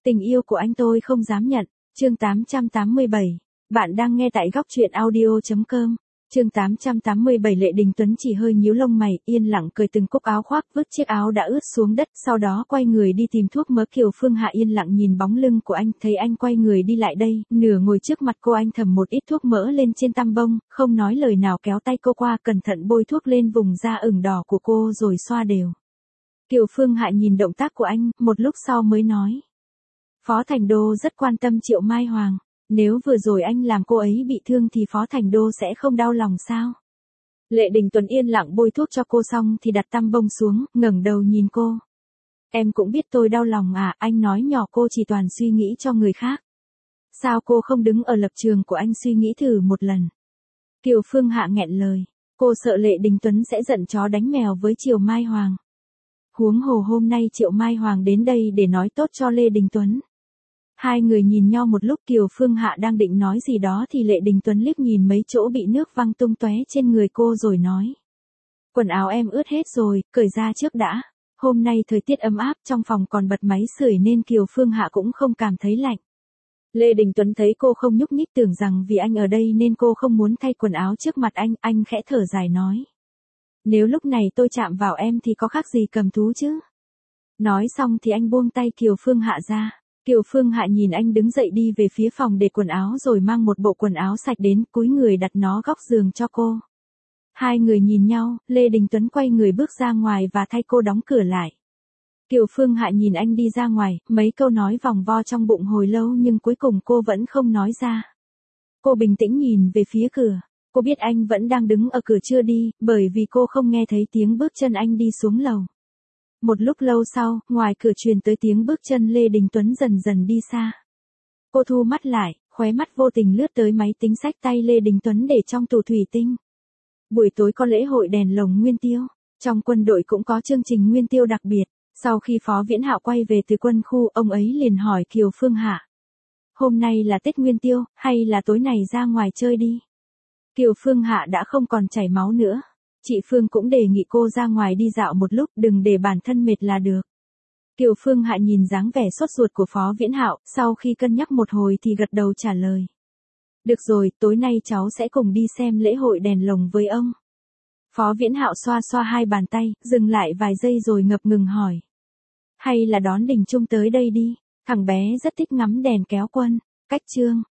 Tình yêu của anh tôi không dám nhận. Chương 887. Bạn đang nghe tại góc truyện audio.com. Chương 887. Lệ Đình Tuấn chỉ hơi nhíu lông mày, yên lặng cởi từng cúc áo khoác, vứt chiếc áo đã ướt xuống đất, sau đó quay người đi tìm thuốc mỡ. Kiều Phương Hạ yên lặng nhìn bóng lưng của anh, thấy anh quay người đi lại đây, nửa ngồi trước mặt cô, anh thầm một ít thuốc mỡ lên trên tăm bông, không nói lời nào kéo tay cô qua, cẩn thận bôi thuốc lên vùng da ửng đỏ của cô rồi xoa đều. Kiều Phương Hạ nhìn động tác của anh, một lúc sau mới nói. Phó Thành Đô rất quan tâm Triệu Mai Hoàng. Nếu vừa rồi anh làm cô ấy bị thương thì Phó Thành Đô sẽ không đau lòng sao? Lệ Đình Tuấn yên lặng bôi thuốc cho cô xong thì đặt tăm bông xuống, ngẩng đầu nhìn cô. Em cũng biết tôi đau lòng à, anh nói nhỏ, cô chỉ toàn suy nghĩ cho người khác. Sao cô không đứng ở lập trường của anh suy nghĩ thử một lần? Kiều Phương Hạ nghẹn lời. Cô sợ Lệ Đình Tuấn sẽ giận chó đánh mèo với Triệu Mai Hoàng. Huống hồ hôm nay Triệu Mai Hoàng đến đây để nói tốt cho Lệ Đình Tuấn. Hai người nhìn nhau một lúc, Kiều Phương Hạ đang định nói gì đó thì Lệ Đình Tuấn liếc nhìn mấy chỗ bị nước văng tung tóe trên người cô rồi nói. Quần áo em ướt hết rồi, cởi ra trước đã. Hôm nay thời tiết ấm áp, trong phòng còn bật máy sưởi nên Kiều Phương Hạ cũng không cảm thấy lạnh. Lệ Đình Tuấn thấy cô không nhúc nhích, tưởng rằng vì anh ở đây nên cô không muốn thay quần áo trước mặt anh khẽ thở dài nói. Nếu lúc này tôi chạm vào em thì có khác gì cầm thú chứ? Nói xong thì anh buông tay Kiều Phương Hạ ra. Kiều Phương Hạ nhìn anh đứng dậy đi về phía phòng để quần áo rồi mang một bộ quần áo sạch đến, cúi người đặt nó góc giường cho cô. Hai người nhìn nhau, Lệ Đình Tuấn quay người bước ra ngoài và thay cô đóng cửa lại. Kiều Phương Hạ nhìn anh đi ra ngoài, mấy câu nói vòng vo trong bụng hồi lâu nhưng cuối cùng cô vẫn không nói ra. Cô bình tĩnh nhìn về phía cửa. Cô biết anh vẫn đang đứng ở cửa chưa đi, bởi vì cô không nghe thấy tiếng bước chân anh đi xuống lầu. Một lúc lâu sau, ngoài cửa truyền tới tiếng bước chân Lệ Đình Tuấn dần dần đi xa. Cô thu mắt lại, khóe mắt vô tình lướt tới máy tính xách tay Lệ Đình Tuấn để trong tủ thủy tinh. Buổi tối có lễ hội đèn lồng Nguyên Tiêu, trong quân đội cũng có chương trình Nguyên Tiêu đặc biệt. Sau khi Phó Viễn Hạo quay về từ quân khu, ông ấy liền hỏi Kiều Phương Hạ. Hôm nay là Tết Nguyên Tiêu, hay là tối này ra ngoài chơi đi? Kiều Phương Hạ đã không còn chảy máu nữa. Chị Phương cũng đề nghị cô ra ngoài đi dạo một lúc, đừng để bản thân mệt là được. Kiều Phương Hạ nhìn dáng vẻ sốt ruột của Phó Viễn Hạo, sau khi cân nhắc một hồi thì gật đầu trả lời. Được rồi, tối nay cháu sẽ cùng đi xem lễ hội đèn lồng với ông. Phó Viễn Hạo xoa xoa hai bàn tay, dừng lại vài giây rồi ngập ngừng hỏi. Hay là đón Đình Trung tới đây đi, thằng bé rất thích ngắm đèn kéo quân. Cách chương.